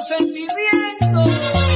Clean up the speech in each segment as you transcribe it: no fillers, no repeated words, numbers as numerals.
sentimientos.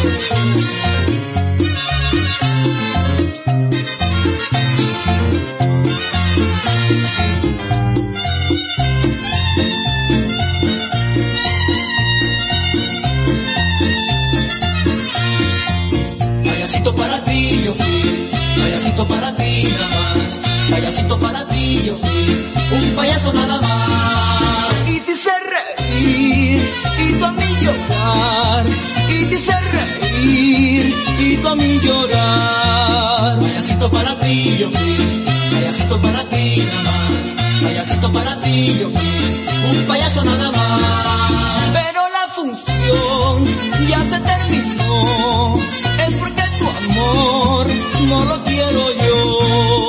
Payasito para ti yo fui, payasito para ti nada más, payasito para ti yo fui, un payaso nada más. Y te hice reír, y tú a mí llorar, y te hice reír, y tú a mí llorar. Payasito para ti yo fui, payasito para ti nada más, payasito para ti yo fui, un payaso nada más. Pero la función ya se terminó, es porque tu amor no lo quiero yo.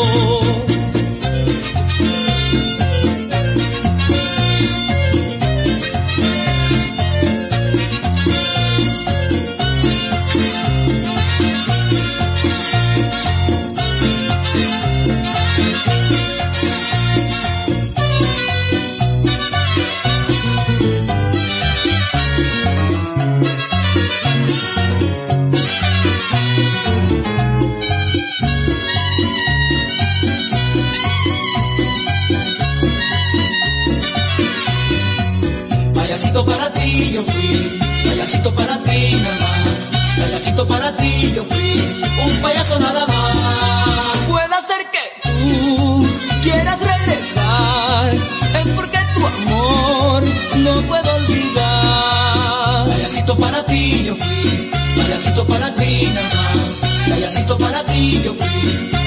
Payasito para ti yo fui, payasito para ti nada más, payasito para ti yo fui, un payaso nada más. Puede ser que tú quieras regresar, es porque tu amor no puedo olvidar. Payasito para ti yo fui, payasito para ti nada más, payasito para ti yo fui,